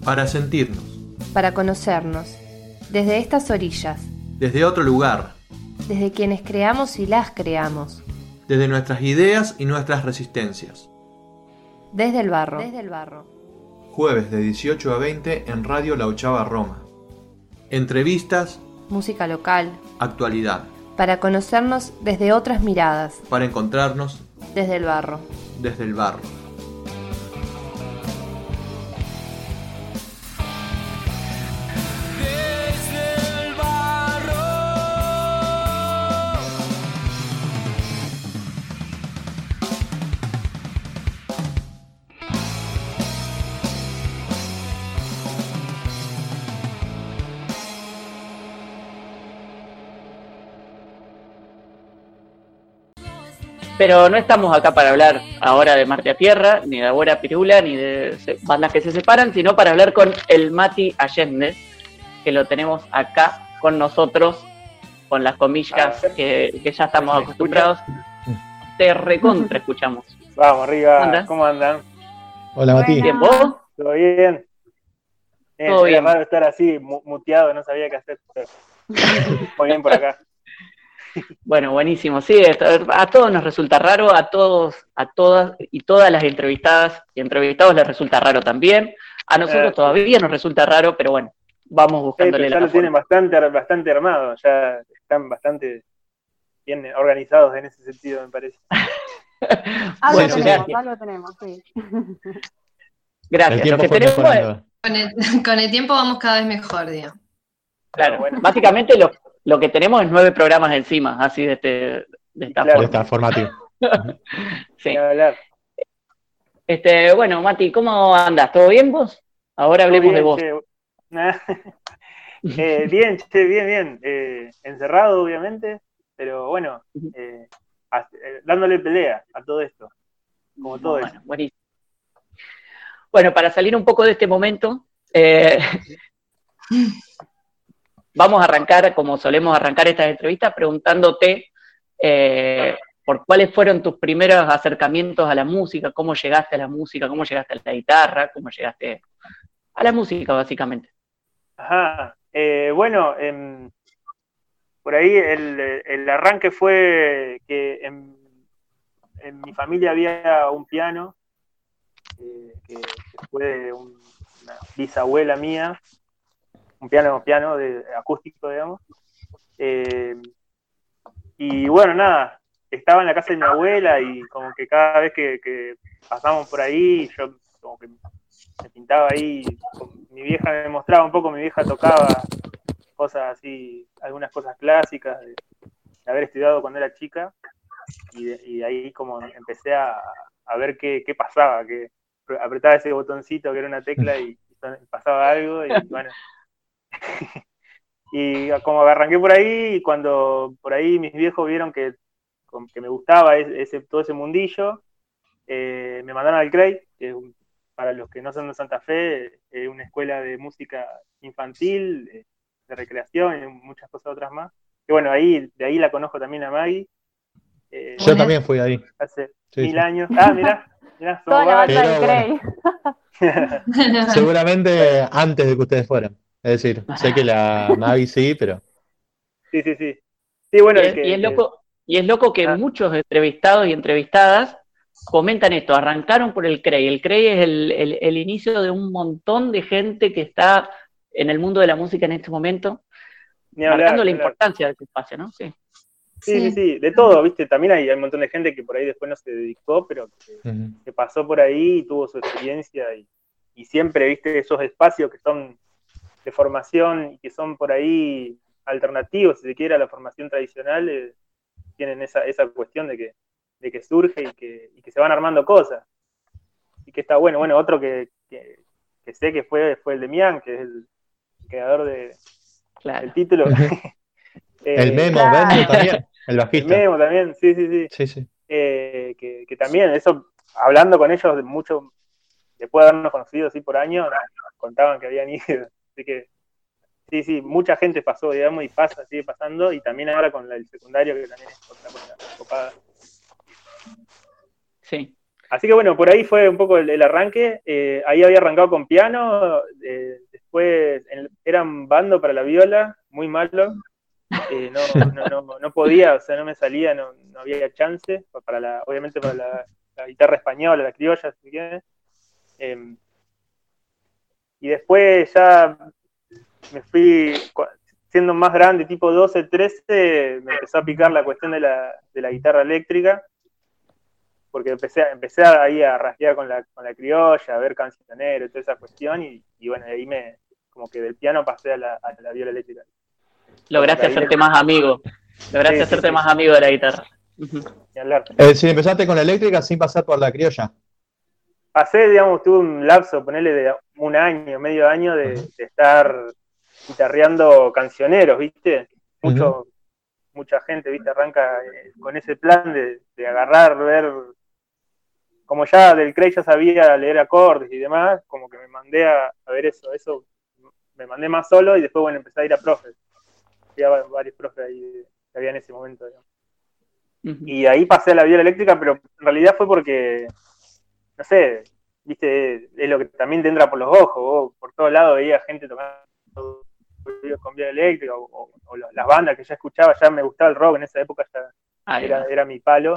para sentirnos, para conocernos, desde estas orillas, desde otro lugar, desde quienes creamos y las creamos, desde nuestras ideas y nuestras resistencias. Desde el barro. Jueves de 18 a 20 en Radio La Ochava Roma. Entrevistas, Música local, actualidad, para conocernos desde otras miradas, para encontrarnos desde el barro. desde el barro. Pero no estamos acá para hablar ahora de Marte a Tierra, ni de Abuela Pirula, ni de bandas que se separan, sino para hablar con el Mati Allende, que lo tenemos acá con nosotros, con las comillas que ya estamos acostumbrados. Te recontra escuchamos. Vamos, arriba. ¿Andas? ¿Cómo andan? Hola, Mati. ¿Bien vos? ¿Todo bien? Todo bien. Era raro estar así, muteado, no sabía qué hacer. Pero muy bien por acá. Bueno, buenísimo. Sí, a todos nos resulta raro, a todos, a todas y todas las entrevistadas y entrevistados les resulta raro también. A nosotros todavía nos resulta raro, pero bueno, vamos buscándole ya la lo tienen bastante armado, ya están bastante bien organizados en ese sentido, me parece. Algo tenemos, sí. Gracias. El tiempo Lo que fue tenemos mejorando. Con el tiempo vamos cada vez mejor, digo. Claro, Bueno. básicamente lo que tenemos es 9 programas encima, así de esta Claro. De forma. esta formativo. Sí. Ni hablar. Bueno, Mati, ¿cómo andás? ¿Todo bien vos? Ahora hablemos de vos. Bien. Encerrado, obviamente, pero bueno, dándole pelea a todo esto, como todo eso. Buenísimo. Bueno, para salir un poco de este momento, vamos a arrancar, como solemos arrancar estas entrevistas, preguntándote por cuáles fueron tus primeros acercamientos a la música, cómo llegaste a la música, cómo llegaste a la guitarra, cómo llegaste a la música, básicamente. Ajá. Bueno, por ahí el arranque fue que en mi familia había un piano que fue de una bisabuela mía, un piano de acústico, digamos. Y bueno, nada, estaba en la casa de mi abuela y como que cada vez que pasamos por ahí, yo como que me pintaba ahí, mi vieja me mostraba un poco, mi vieja tocaba cosas así, algunas cosas clásicas de haber estudiado cuando era chica, y ahí como empecé a ver qué pasaba, que apretaba ese botoncito que era una tecla y pasaba algo, y bueno. Y como arranqué por ahí, y cuando por ahí mis viejos vieron que me gustaba todo ese mundillo, me mandaron al CREI, que es para los que no son de Santa Fe, una escuela de música infantil, de recreación y muchas cosas otras más. Y bueno, de ahí la conozco también a Maggie. Yo también fui ahí. Hace Sí, 1000 sí. años. Ah, mirá, Toda la banda Pero del Grey. Seguramente antes de que ustedes fueran. Es decir, sé que la Mavi sí, pero... Sí. Sí, bueno, Y es loco que muchos entrevistados y entrevistadas comentan esto, arrancaron por el CREI. El CREI es el inicio de un montón de gente que está en el mundo de la música en este momento, marcando la importancia de este espacio, ¿no? Sí. Sí, de todo, ¿viste? También hay un montón de gente que por ahí después no se dedicó, pero que pasó por ahí y tuvo su experiencia, y siempre, ¿viste? Esos espacios que son de formación y que son por ahí alternativos, si se quiere, a la formación tradicional, tienen esa cuestión de que surge y que se van armando cosas. Y que está bueno. Bueno, otro que sé que fue el de Mian, que es el creador del título. El Memo, Claro. Benio también, el bajista. El Memo también, sí. Que también, eso, hablando con ellos mucho, después de habernos conocido así por años, contaban que habían ido. Así que, sí, mucha gente pasó, digamos, y sigue pasando, y también ahora con el secundario, que también es otra cosa copada. Sí. Así que bueno, por ahí fue un poco el arranque. Ahí había arrancado con piano, después eran bando para la viola, muy malo. No podía, o sea, no me salía, no había chance, obviamente para la guitarra española, la criolla, si quieres. Y después ya me fui, siendo más grande, tipo 12, 13, me empezó a picar la cuestión de la guitarra eléctrica, porque empecé ahí a rasguear con la criolla, a ver cancionero y toda esa cuestión, y bueno, de ahí como que del piano pasé a la viola eléctrica. Lograste hacerte más amigo. Lograste hacerte más amigo de la guitarra. Si empezaste con la eléctrica sin pasar por la criolla. Pasé, digamos, tuve un lapso, ponerle de un año, medio año de estar guitarreando cancioneros, ¿viste? Mucha gente, ¿viste? Arranca con ese plan de agarrar, ver, como ya del Cray ya sabía leer acordes y demás, como que me mandé a ver eso me mandé más solo y después, bueno, empecé a ir a profes. Había varios profes ahí que había en ese momento, digamos. Y ahí pasé a la viola eléctrica, pero en realidad fue porque, no sé, viste, es lo que también te entra por los ojos, vos por todos lados veía gente tocando con viola eléctrica, o las bandas que ya escuchaba, ya me gustaba el rock en esa época, ya era mi palo.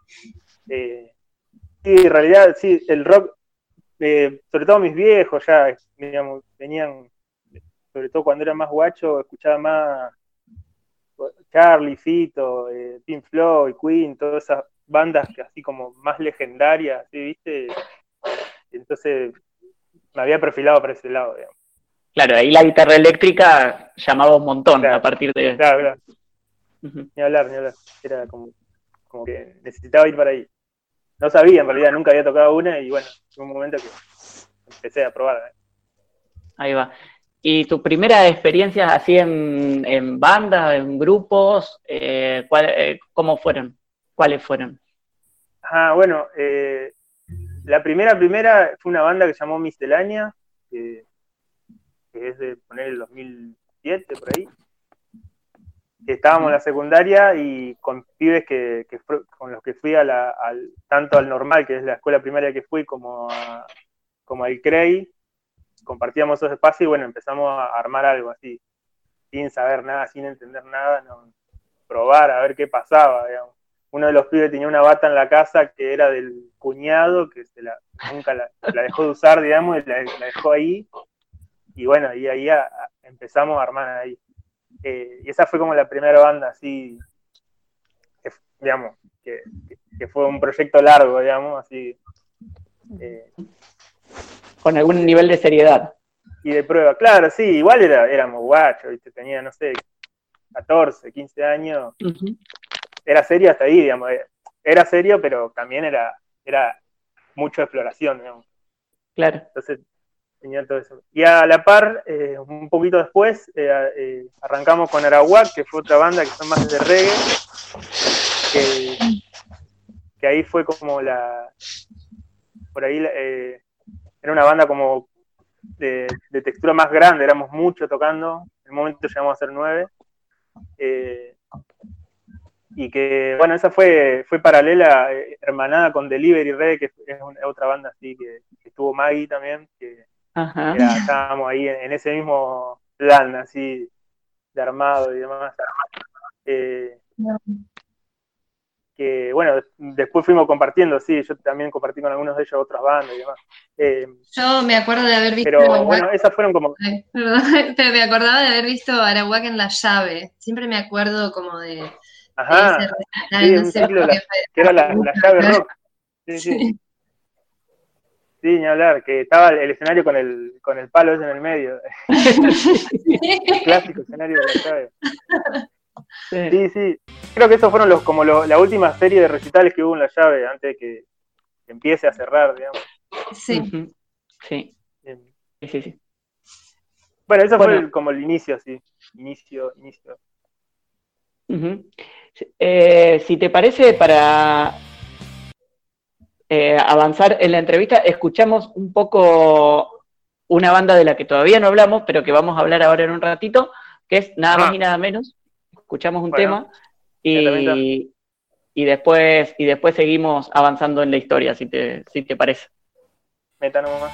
Sí, en realidad, sí, el rock, sobre todo mis viejos ya, digamos, venían, sobre todo cuando era más guacho, escuchaba más Charlie, Fito, Pink Floyd, Queen, todas esas bandas que así como más legendarias, ¿sí? ¿Viste? Entonces me había perfilado para ese lado, digamos. Claro, ahí la guitarra eléctrica llamaba un montón, claro, a partir de... Claro. Ni hablar. Era como que necesitaba ir para ahí. No sabía, en realidad, nunca había tocado una y bueno, en un momento que empecé a probar. Ahí va. ¿Y tus primeras experiencias así en bandas, en grupos, cómo fueron? ¿Cuáles fueron? Bueno, la primera fue una banda que se llamó Miscelánea, que es de poner el 2007, por ahí. Que estábamos en la secundaria y con pibes con los que fui tanto al normal, que es la escuela primaria que fui, como al CREI, compartíamos esos espacios y bueno, empezamos a armar algo así, sin saber nada, sin entender nada, probar a ver qué pasaba, digamos. Uno de los pibes tenía una bata en la casa que era del cuñado, que nunca la dejó de usar, digamos, y la dejó ahí, y bueno, y ahí empezamos a armar ahí. Y esa fue como la primera banda así, digamos, que fue un proyecto largo, digamos, así. Con algún nivel de seriedad. Y de prueba, claro, sí, igual éramos guachos, ¿viste? Tenía, no sé, 14, 15 años. Era serio hasta ahí, digamos. Era serio, pero también era mucha exploración, digamos. Claro. Entonces, tenía todo eso. Y a la par, un poquito después, arrancamos con Arawak, que fue otra banda que son más de reggae, que ahí fue como por ahí era una banda como de textura más grande, éramos muchos tocando, en un momento llegamos a ser 9, y que, bueno, esa fue paralela, hermanada con Delivery Reggae, que es otra banda así, que estuvo Maggie también, que estábamos ahí en ese mismo plan, así, de armado y demás. Que bueno, después fuimos compartiendo, sí, yo también compartí con algunos de ellos otras bandas y demás. Yo me acuerdo de haber visto... Pero bueno, esas fueron como... Perdón, pero me acordaba de haber visto Arawak en La Llave. Siempre me acuerdo como de... Ajá, de ese recital, sí, no un sé ciclo que era la llave rock. Sí. Sí, ni hablar, que estaba el escenario con el palo ese en el medio. El clásico escenario de la llave. Sí. Creo que esos fueron la última serie de recitales que hubo en la llave antes de que empiece a cerrar, digamos. Sí. Sí. Bueno, eso fue como el inicio, sí. Inicio. Si te parece, para avanzar en la entrevista, escuchamos un poco una banda de la que todavía no hablamos, pero que vamos a hablar ahora en un ratito, que es nada más y nada menos. Escuchamos un tema y y después seguimos avanzando en la historia, si te parece. Meta nomás.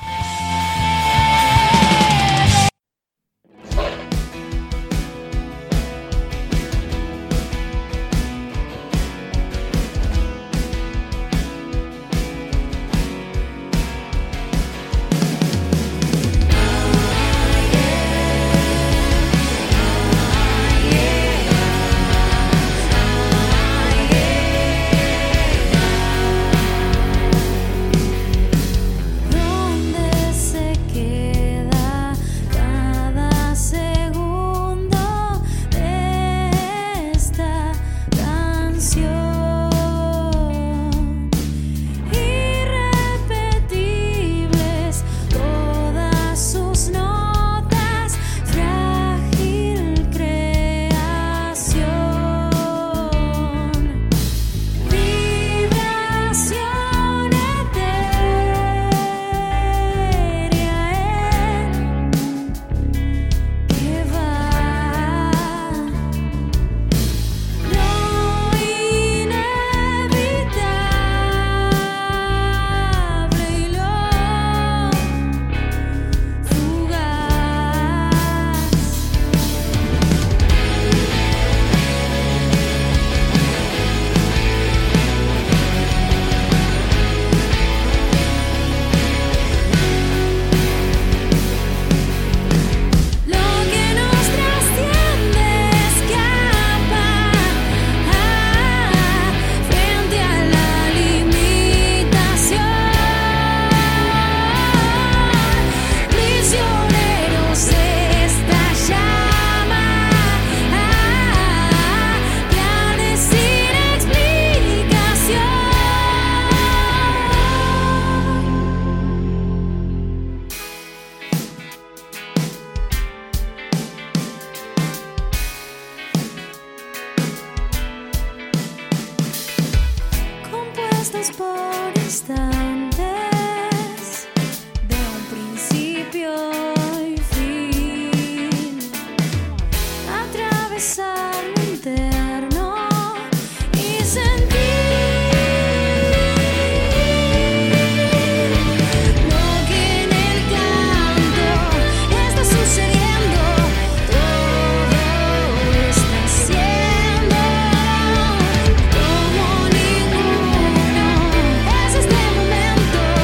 Momento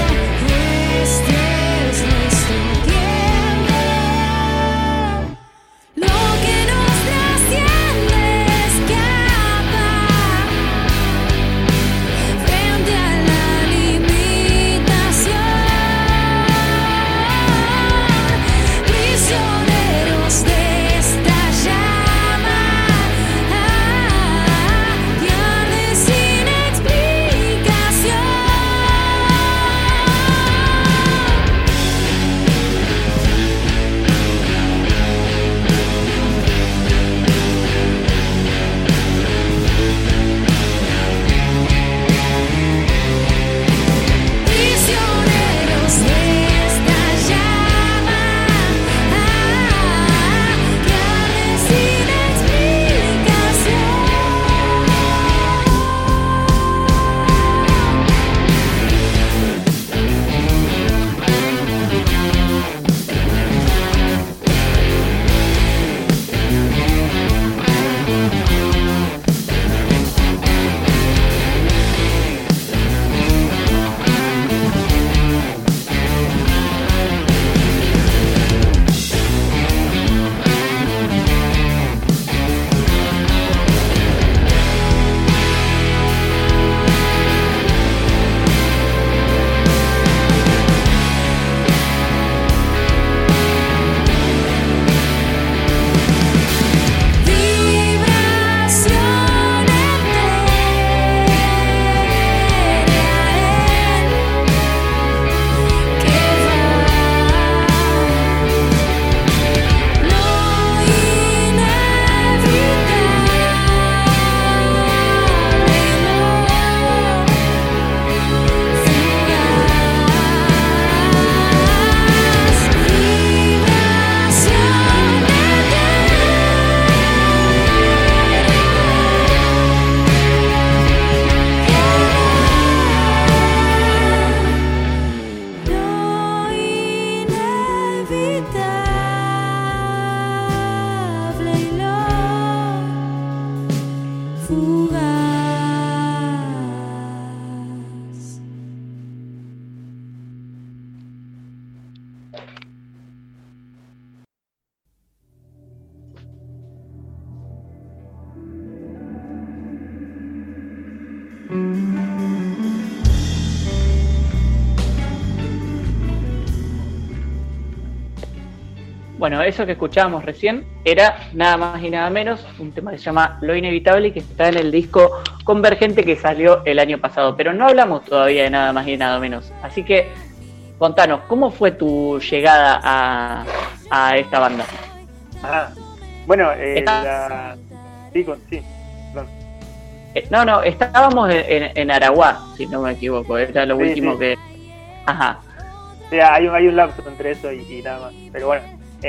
Bueno, eso que escuchábamos recién era nada más y nada menos un tema que se llama Lo Inevitable y que está en el disco Convergente que salió el año pasado. Pero no hablamos todavía de nada más y nada menos. Así que contanos, ¿cómo fue tu llegada a esta banda? Bueno, sí, perdón. No, estábamos en Araguá, si no me equivoco. Era lo último que... Ajá. O sea, hay un lapso entre eso y nada más. Pero bueno,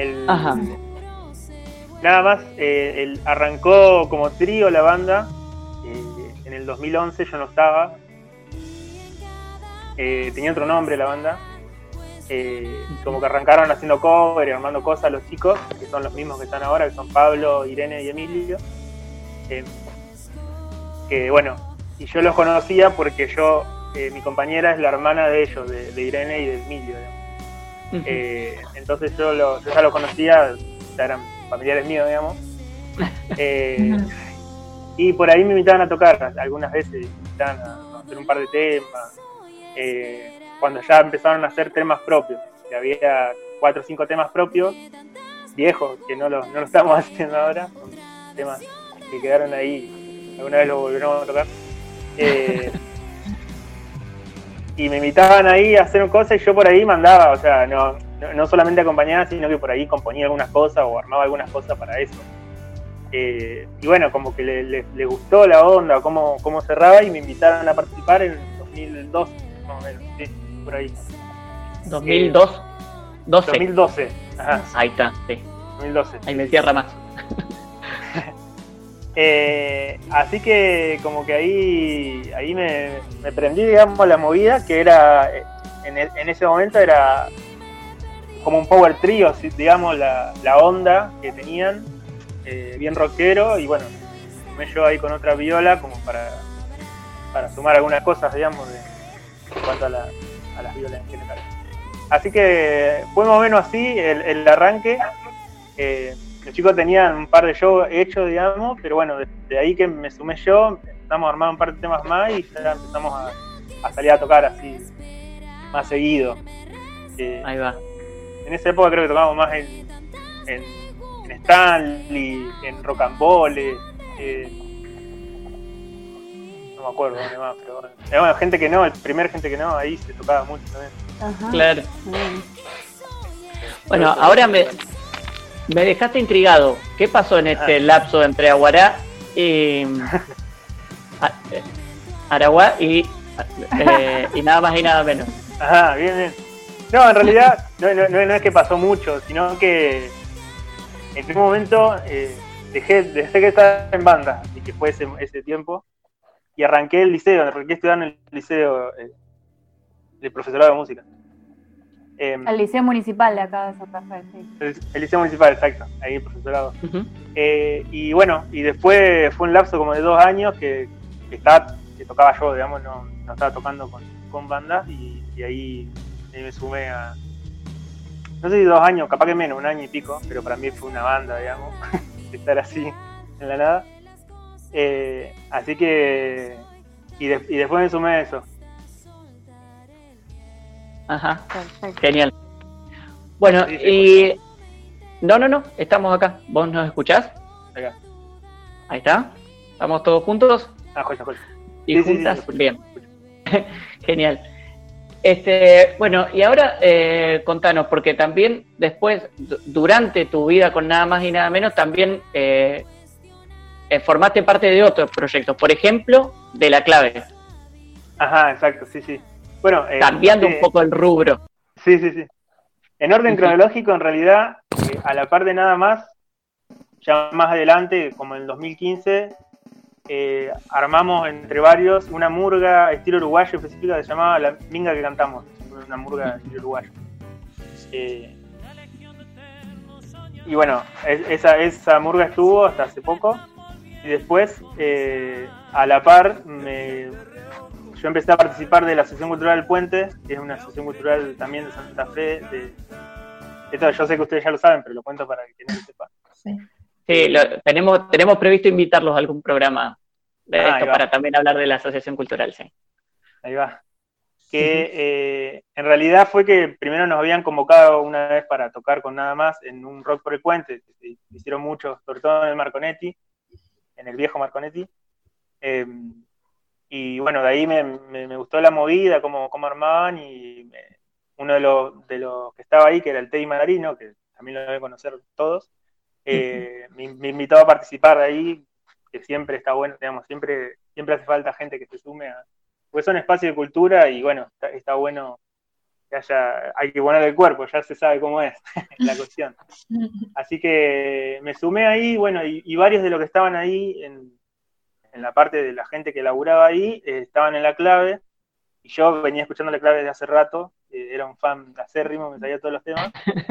nada más, arrancó como trío la banda en el 2011, yo no estaba. Tenía otro nombre la banda. Como que arrancaron haciendo cover y armando cosas los chicos, que son los mismos que están ahora, que son Pablo, Irene y Emilio. Que bueno, y yo los conocía porque mi compañera es la hermana de ellos, de Irene y de Emilio. Entonces yo ya los conocía, ya eran familiares míos, digamos. Y por ahí me invitaban a tocar, algunas veces me invitaban a hacer un par de temas. Cuando ya empezaron a hacer temas propios, que había 4 o 5 temas propios, viejos, que no lo estamos haciendo ahora, son temas que quedaron ahí, alguna vez lo volvieron a tocar. Y me invitaban ahí a hacer cosas y yo por ahí mandaba, o sea, no solamente acompañaba, sino que por ahí componía algunas cosas o armaba algunas cosas para eso. Y bueno, como que le gustó la onda, cómo cerraba, y me invitaron a participar en 2012, más o menos, sí, por ahí. 2012. Ajá. Ahí está, sí. 2012. Ahí me cierra más. Así que como que ahí me prendí, digamos, la movida, que era en ese momento era como un power trio, digamos, la onda que tenían, bien rockero, y bueno, me yo ahí con otra viola como para sumar algunas cosas, digamos, en cuanto a las violas en general. Así que fue más o menos así el arranque. Los chicos tenían un par de shows hechos, digamos, pero bueno, desde ahí que me sumé yo, empezamos a armar un par de temas más y ya empezamos a salir a tocar así, más seguido. Ahí va. En esa época creo que tocábamos más en Stanley, en Rocambole, no me acuerdo dónde más, pero bueno, Gente que no, el primer Gente que no, ahí se tocaba mucho también. Ajá. Claro. Bueno, ahora me dejaste intrigado. ¿Qué pasó en este lapso entre Aguará y Araguá y nada más y nada menos? Ajá, bien. No, en realidad no es que pasó mucho, sino que en un momento dejé que estaba en banda, y que fue ese tiempo, y arranqué el liceo, arranqué estudiando en el liceo de profesorado de música. El Liceo Municipal de acá de Santa Fe, sí. El Liceo Municipal, exacto, ahí el profesorado. Uh-huh. Y bueno, y después fue un lapso como de 2 años que tocaba yo, digamos, no estaba tocando con bandas, y ahí me sumé a, no sé si 2 años, capaz que menos, 1 año y pico, pero para mí fue una banda, digamos, estar así en la nada. Así que, y después me sumé a eso. Ajá, Perfecto. genial. Bueno, Sí, y... No, estamos acá. ¿Vos nos escuchás? Acá. Ahí está. ¿Estamos todos juntos? Joya. ¿Y Sí, juntas? sí, Bien. Genial. Bueno, y ahora contanos, porque también después, durante tu vida con Nada Más y Nada Menos, también formaste parte de otros proyectos, por ejemplo, de La Clave. Ajá, exacto, sí. Bueno, cambiando un poco el rubro. Sí. En orden cronológico, en realidad, a la par de Nada Más, ya más adelante, como en el 2015, armamos entre varios una murga estilo uruguayo específica que se llamaba La Minga que Cantamos, una murga estilo uruguayo. Y bueno, esa murga estuvo hasta hace poco, y después, a la par, yo empecé a participar de la Asociación Cultural del Puente, que es una asociación cultural también de Santa Fe. Esto yo sé que ustedes ya lo saben, pero lo cuento para que no lo sepan. Sí, tenemos previsto invitarlos a algún programa de esto para también hablar de la asociación cultural, sí. Ahí va. Que en realidad fue que primero nos habían convocado una vez para tocar con Nada Más en un Rock por el Puente, que se hicieron muchos, sobre todo en el Marconetti, en el viejo Marconetti. Y bueno, de ahí me gustó la movida, cómo armaban, y uno de los que estaba ahí, que era el Teddy Mandarino, que también lo deben conocer todos, me invitó a participar de ahí, que siempre está bueno, digamos, siempre hace falta gente que se sume porque son espacios de cultura, y bueno, está bueno que hay que poner el cuerpo, ya se sabe cómo es la cuestión. Así que me sumé ahí, bueno, y varios de los que estaban ahí en la parte de la gente que laburaba ahí, estaban en La Clave, y yo venía escuchando La Clave desde hace rato, era un fan acérrimo, me sabía todos los temas.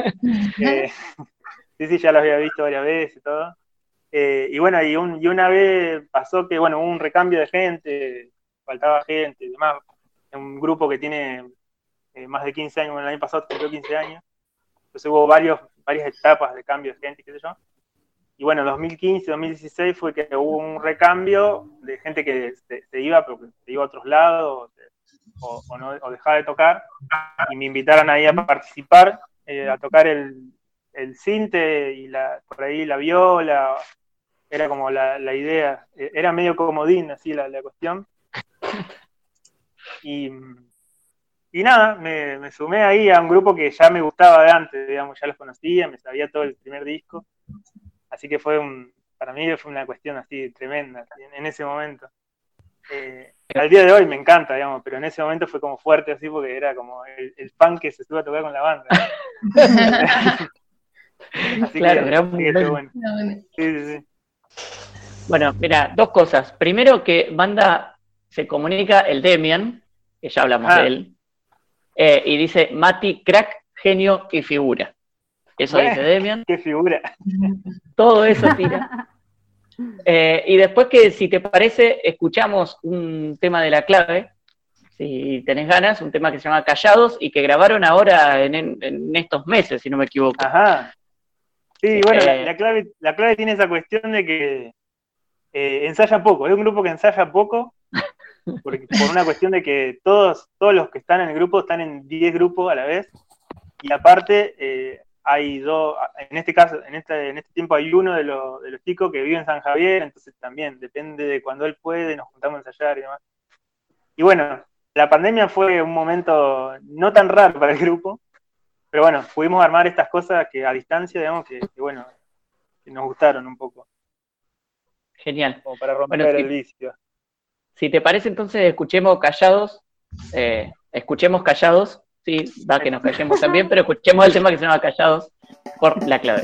Sí, ya los había visto varias veces y todo. Y bueno, y una vez pasó que, bueno, hubo un recambio de gente, faltaba gente y demás, un grupo que tiene más de 15 años, bueno, el año pasado cumplió 15 años, entonces hubo varias etapas de cambio de gente, qué sé yo. Y bueno, en 2015, 2016 fue que hubo un recambio de gente que se iba, pero que se iba a otros lados, o dejaba de tocar, y me invitaron ahí a participar, a tocar el cinte y por ahí la viola, era como la idea, era medio comodín así la cuestión. Y nada, me sumé ahí a un grupo que ya me gustaba de antes, digamos, ya los conocía, me sabía todo el primer disco, así que para mí fue una cuestión así tremenda en ese momento. Al día de hoy me encanta, digamos, pero en ese momento fue como fuerte así, porque era como el fan que se sube a tocar con la banda. Así claro, que bueno. Sí. Bueno, mira, dos cosas. Primero, que banda se comunica el Demian, que ya hablamos de él, y dice Mati, crack, genio y figura. Eso dice Demian. ¡Qué figura! Todo eso tira. Y después, que si te parece, escuchamos un tema de La Clave, si tenés ganas, un tema que se llama Callados, y que grabaron ahora en estos meses, si no me equivoco. Ajá. Sí, bueno, la clave tiene esa cuestión de que ensaya poco, es un grupo que ensaya poco, por una cuestión de que todos los que están en el grupo están en 10 grupos a la vez, y aparte hay dos, en este caso, en este tiempo hay uno de los chicos que vive en San Javier, entonces también depende de cuando él puede, nos juntamos a ensayar y demás. Y bueno, la pandemia fue un momento no tan raro para el grupo, pero bueno, pudimos armar estas cosas que a distancia, digamos, que bueno, que nos gustaron un poco. Genial. Como para romper el vicio. Si te parece, entonces escuchemos Callados, sí, da que nos callemos también, pero escuchemos el tema que se llama Callados por La Clave.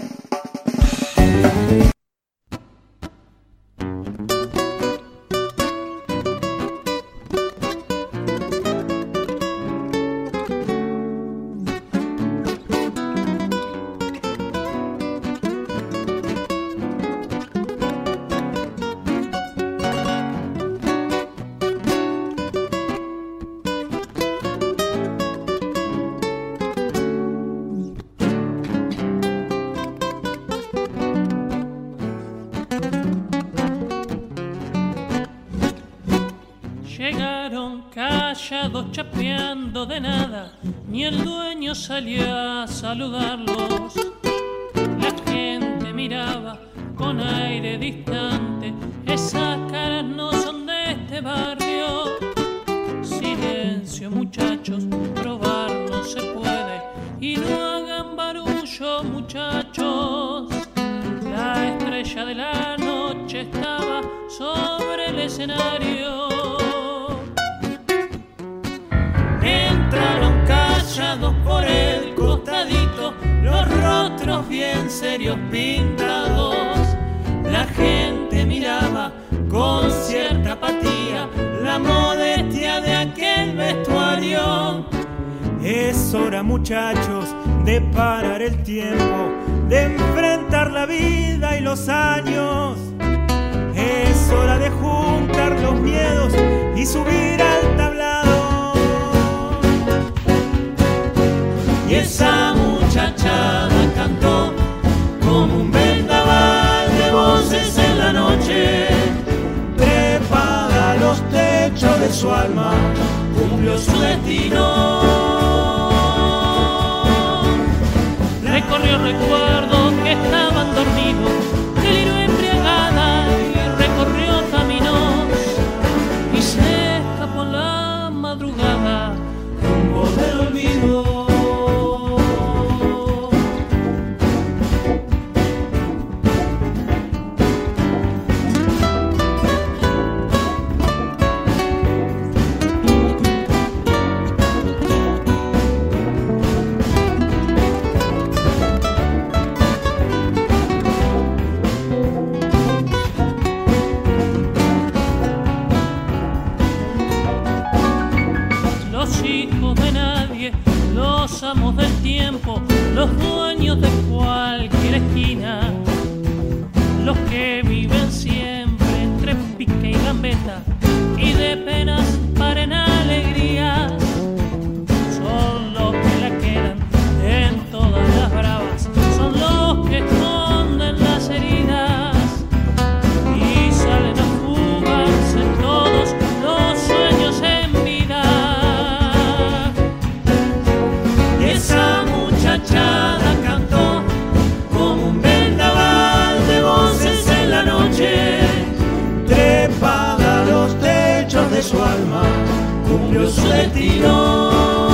Chapeando de nada, ni el dueño salió a saludarlos. La gente miraba con aire distante, esas caras no son de este barrio. Silencio, muchachos, probar no se puede, y no hagan barullo, muchachos. La estrella de la noche estaba sobre el escenario. Entraron callados por el costadito, los rostros bien serios pintados. La gente miraba con cierta apatía la modestia de aquel vestuario. Es hora, muchachos, de parar el tiempo, de enfrentar la vida y los años. Es hora de juntar los miedos y subir al tablado. Y esa muchachada cantó como un vendaval de voces en la noche. Trepa alma cumplió su destino. Recorrió recuerdos que estaban dormidos, deliró embriagada y recorrió caminos y se escapó en la madrugada rumbo del olvido. Los amos del tiempo, los dueños de cualquier esquina, los que viven siempre entre pique y gambeta y de penas paren alegrías, son los que la quedan en todas las bravas, son los que esconden las heridas y salen a fugarse todos los sueños en vida. Esa muchachada cantó como un vendaval de voces en la noche, trepada a los techos de su alma, cumplió su destino.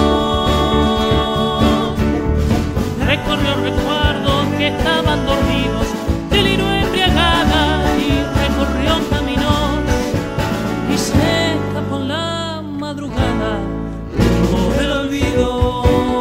Recorrió recuerdos que estaban dormidos, deliró embriagada y recorrió caminos y se escapó en la madrugada rumbo del olvido.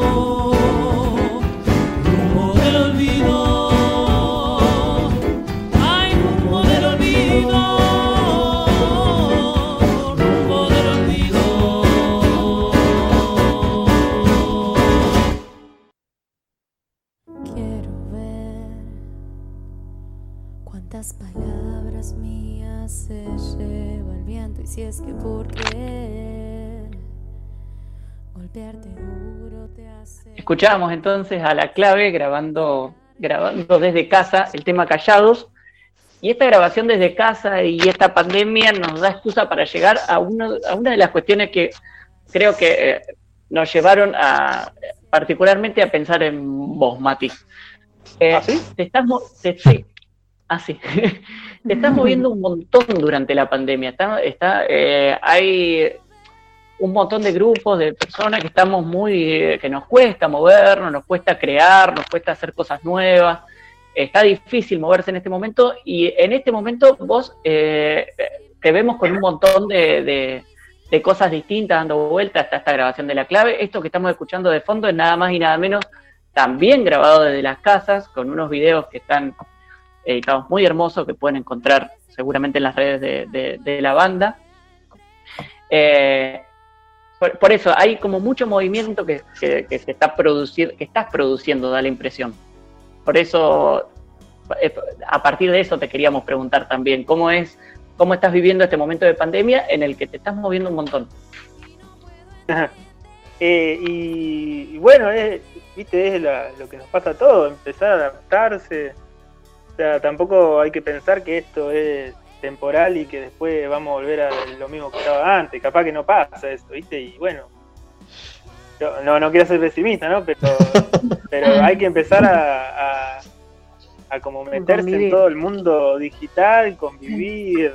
Palabras mías se lleva el viento y si es que por querer golpearte duro te hace. Escuchábamos entonces a La Clave grabando desde casa el tema Callados, y esta grabación desde casa y esta pandemia nos da excusa para llegar a una de las cuestiones que creo que nos llevaron particularmente a pensar en vos, Mati. ¿Sí? Sí. Así. Te estás moviendo un montón durante la pandemia. Hay un montón de grupos, de personas que estamos que nos cuesta movernos, nos cuesta crear, nos cuesta hacer cosas nuevas. Está difícil moverse en este momento y en este momento vos te vemos con un montón de cosas distintas dando vueltas hasta esta grabación de La Clave. Esto que estamos escuchando de fondo es nada más y nada menos también grabado desde las casas, con unos videos que están editados muy hermosos, que pueden encontrar seguramente en las redes de la banda. Por eso hay como mucho movimiento que estás produciendo, da la impresión. Por eso, a partir de eso te queríamos preguntar también, ¿cómo estás viviendo este momento de pandemia en el que te estás moviendo un montón? Y bueno, viste, es lo que nos pasa a todos, empezar a adaptarse. O sea, tampoco hay que pensar que esto es temporal y que después vamos a volver a lo mismo que estaba antes. Capaz que no pasa eso, ¿viste? Y bueno, yo no quiero ser pesimista, ¿no? Pero hay que empezar a como meterse en todo el mundo digital, convivir.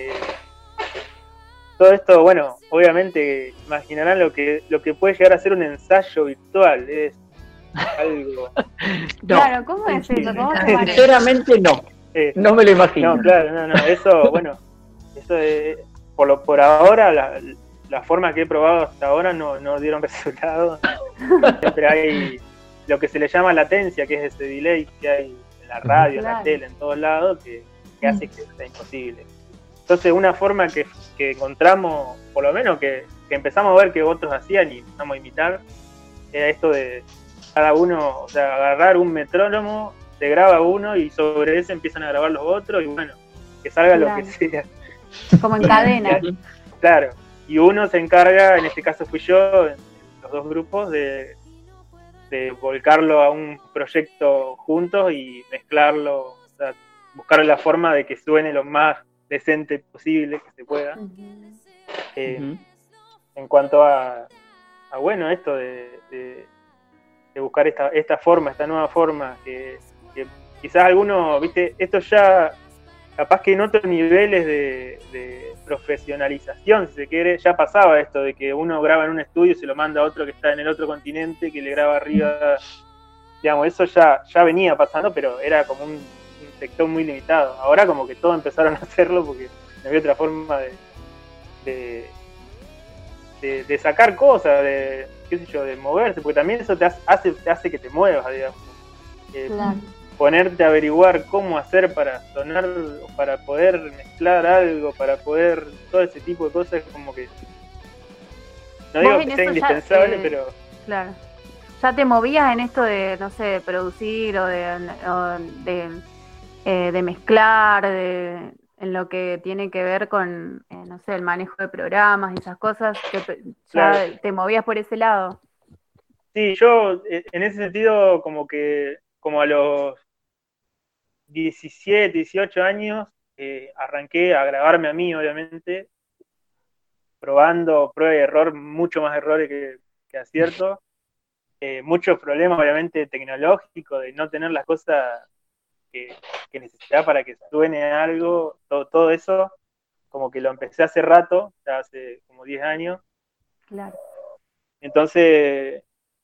Todo esto, bueno, obviamente imaginarán lo que puede llegar a ser un ensayo virtual. Es algo... No. Claro, ¿cómo es eso? ¿Cómo te parece? Sinceramente no. No me lo imagino. No, claro, eso, bueno, eso es, por ahora, la forma que he probado hasta ahora no dieron resultados. Siempre hay lo que se le llama latencia, que es ese delay que hay en la radio, en la tele, en todos lados, que hace que sea imposible. Entonces, una forma que encontramos, por lo menos que empezamos a ver que otros hacían y empezamos a imitar, era esto de cada uno, o sea, agarrar un metrónomo, se graba uno y sobre ese empiezan a grabar los otros y bueno, que salga lo que sea. Como en cadena. Claro, y uno se encarga, en este caso fui yo, en los dos grupos, de volcarlo a un proyecto juntos y mezclarlo, o sea, buscar la forma de que suene lo más decente posible que se pueda. en cuanto a bueno, esto de buscar esta forma, esta nueva forma, que quizás algunos, viste, esto ya capaz que en otros niveles de profesionalización, si se quiere, ya pasaba esto de que uno graba en un estudio y se lo manda a otro que está en el otro continente, que le graba arriba, digamos, eso ya venía pasando, pero era como un sector muy limitado. Ahora como que todos empezaron a hacerlo porque no había otra forma de sacar cosas, de qué sé yo, de moverse, porque también eso te hace que te muevas, digamos. Claro. Ponerte a averiguar cómo hacer para sonar, para poder mezclar algo, para poder todo ese tipo de cosas, como que no digo que sea indispensable, pero claro, ya te movías en esto de, no sé, de producir o de mezclar, en lo que tiene que ver con, no sé, el manejo de programas y esas cosas, claro. ¿te movías por ese lado? Sí, yo en ese sentido como a los 17, 18 años arranqué a grabarme a mí, obviamente, probando prueba y error, mucho más errores que aciertos, muchos problemas, obviamente, tecnológicos, de no tener las cosas que necesitaba para que suene algo, todo eso, como que lo empecé hace rato, ya hace como 10 años. Claro. Entonces,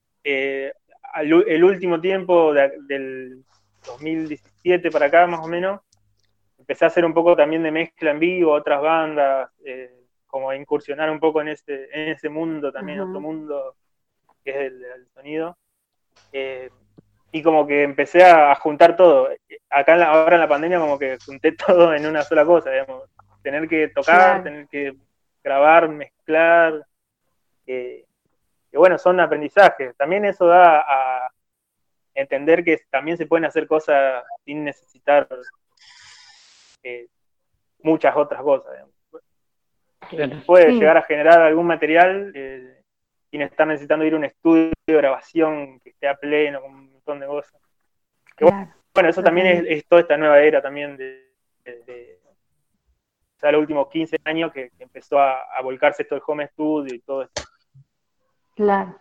el último tiempo del 2017 para acá, más o menos, empecé a hacer un poco también de mezcla en vivo, otras bandas, como a incursionar un poco en ese mundo también, otro mundo que es el sonido. Y como que empecé a juntar todo. Acá ahora en la pandemia como que junté todo en una sola cosa, digamos. Tener que tocar, claro, tener que grabar, mezclar. Y bueno, son aprendizajes. También eso da a entender que también se pueden hacer cosas sin necesitar muchas otras cosas, digamos. Puede llegar a generar algún material sin estar necesitando ir a un estudio de grabación que esté a pleno, con un montón de cosas. Claro. Bueno, eso también es toda esta nueva era también de los últimos 15 años que empezó a volcarse esto del home studio y todo esto. Claro.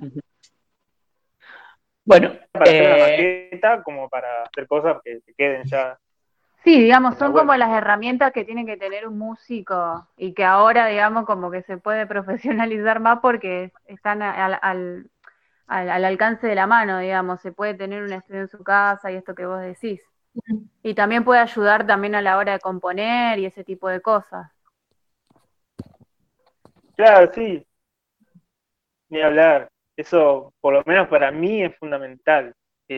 Bueno, para hacer una maqueta, como para hacer cosas que queden ya. Sí, digamos, son como las herramientas que tiene que tener un músico y que ahora, digamos, como que se puede profesionalizar más porque están al alcance de la mano, digamos, se puede tener un estudio en su casa y esto que vos decís. Y también puede ayudar también a la hora de componer y ese tipo de cosas. Claro, sí. Ni hablar. Eso, por lo menos para mí, es fundamental.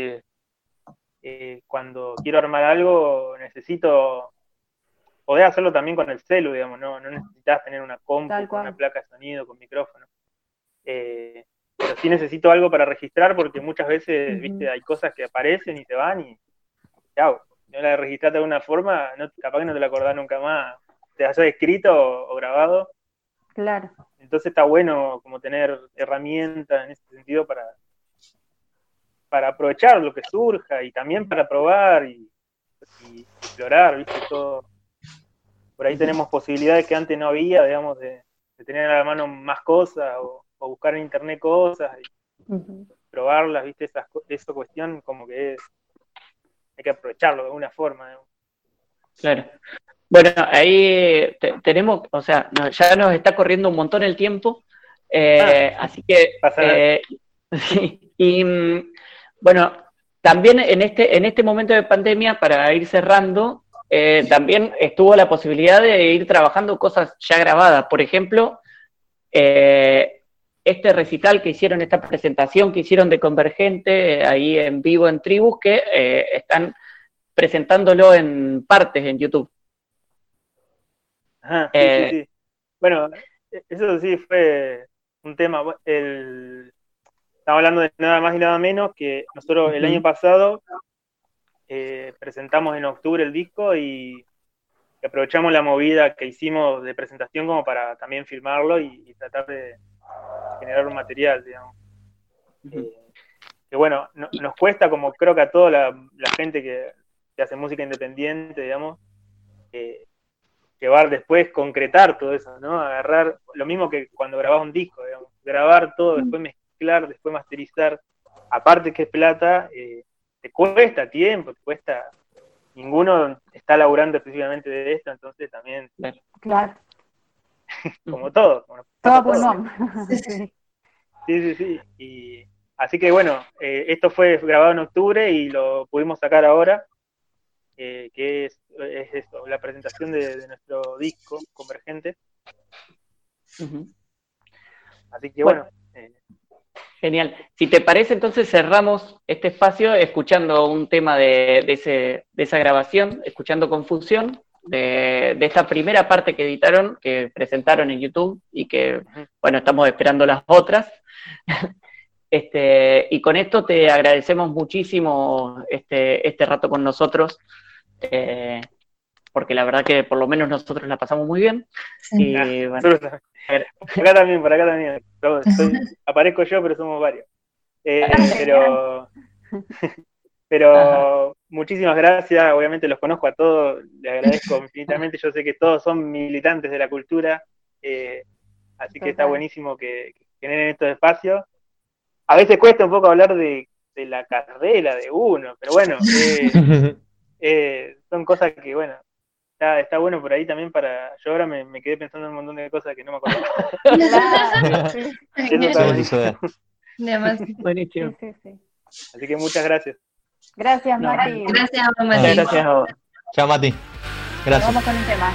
Cuando quiero armar algo, necesito poder hacerlo también con el celu, digamos, no necesitas tener una compu con una placa de sonido, con micrófono. Pero sí necesito algo para registrar porque muchas veces, viste, hay cosas que aparecen y se van y chao, no la registraste de alguna forma, capaz que no te la acordás nunca más, te hayas escrito o grabado. Claro. Entonces está bueno como tener herramientas en ese sentido para aprovechar lo que surja y también para probar y explorar, viste, todo. Por ahí tenemos posibilidades que antes no había, digamos, de tener a la mano más cosas o buscar en internet cosas y probarlas, viste, esa cuestión como que hay que aprovecharlo de alguna forma, digamos. Claro. Bueno, ahí tenemos, o sea, ya nos está corriendo un montón el tiempo, así que sí, y bueno, también en este momento de pandemia, para ir cerrando, también estuvo la posibilidad de ir trabajando cosas ya grabadas. Por ejemplo, este recital que hicieron, esta presentación que hicieron de Convergente, ahí en vivo en Tribus, que están presentándolo en partes en YouTube. Ajá, sí. Bueno, eso sí fue un tema. Estamos hablando de nada más y nada menos que nosotros el año pasado presentamos en octubre el disco y aprovechamos la movida que hicimos de presentación como para también filmarlo y tratar de generar un material, digamos. Que bueno, nos cuesta, como creo que a toda la gente que hace música independiente, digamos, llevar después, concretar todo eso, ¿no? Agarrar, lo mismo que cuando grabás un disco, digamos, grabar todo, después mezclar, después masterizar, aparte que es plata, te cuesta tiempo, te cuesta, ninguno está laburando exclusivamente de esto, entonces también, Claro. como todo. Todo pulmón. Sí. Y así que bueno, esto fue grabado en octubre y lo pudimos sacar ahora, que es esto, la presentación de nuestro disco Convergente. Así que bueno. Genial. Si te parece, entonces cerramos este espacio escuchando un tema de esa grabación, escuchando Confusión, de esta primera parte que editaron, que presentaron en YouTube y que, bueno, estamos esperando las otras. Y con esto te agradecemos muchísimo este rato con nosotros, porque la verdad que por lo menos nosotros la pasamos muy bien. Sí. Y, bueno, por acá también. Aparezco yo, pero somos varios. Pero muchísimas gracias, obviamente los conozco a todos, les agradezco infinitamente, yo sé que todos son militantes de la cultura, así que está buenísimo que generen estos espacios. A veces cuesta un poco hablar de la carrera de uno, pero bueno, son cosas que, bueno, está bueno por ahí también para... Yo ahora me quedé pensando en un montón de cosas que no me acordaba. Buenísimo. Sí. Así que muchas gracias. Gracias, Mati. Gracias, Mati. Gracias a vos. Chao, Mati. Gracias. Vamos con un tema.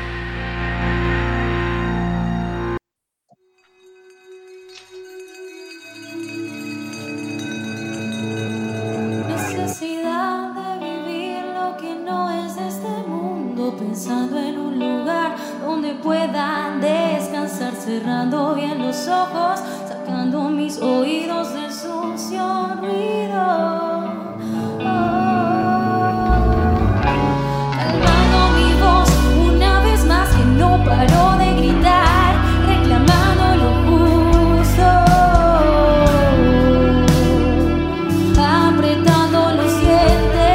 Necesidad de vivir lo que no es de este mundo, pensando en un lugar donde pueda descansar, cerrando bien los ojos, sacando mis oídos del sucio ruido. Calmando mi voz una vez más, que no paro de gritar, reclamando lo justo, apretando los dientes.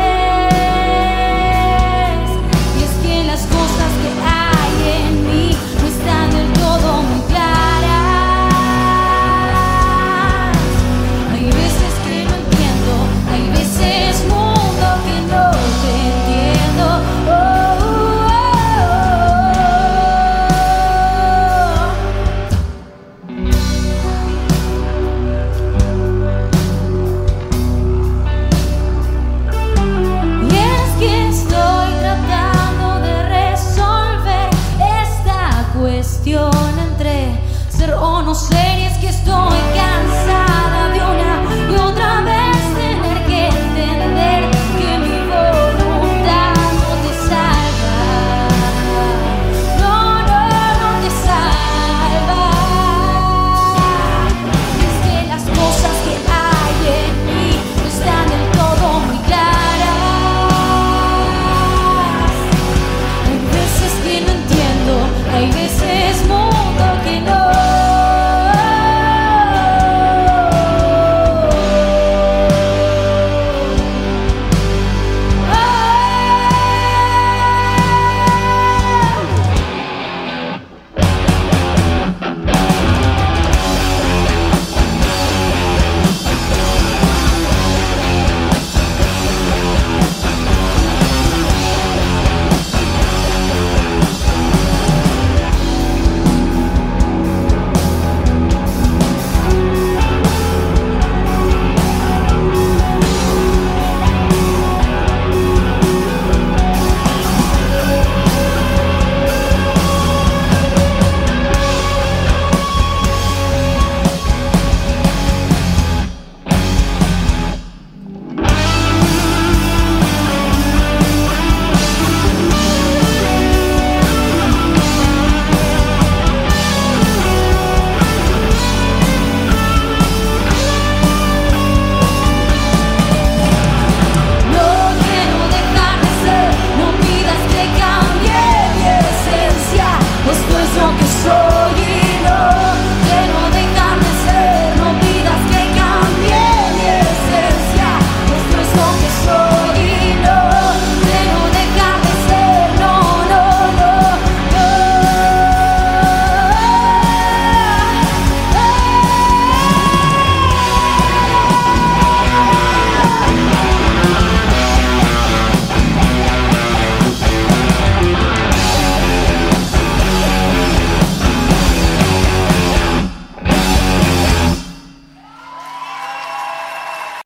Y es que las cosas que hay en mí no están del todo muy claras. Hay veces que no entiendo, hay veces mundo que no te entiendo. Y es que estoy tratando de resolver esta cuestión entre ser o no ser, y es que estoy cansada